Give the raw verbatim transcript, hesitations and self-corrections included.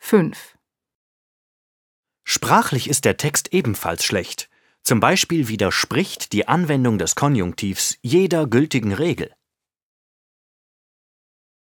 fünf. Sprachlich ist der Text ebenfalls schlecht. Zum Beispiel widerspricht die Anwendung des Konjunktivs jeder gültigen Regel.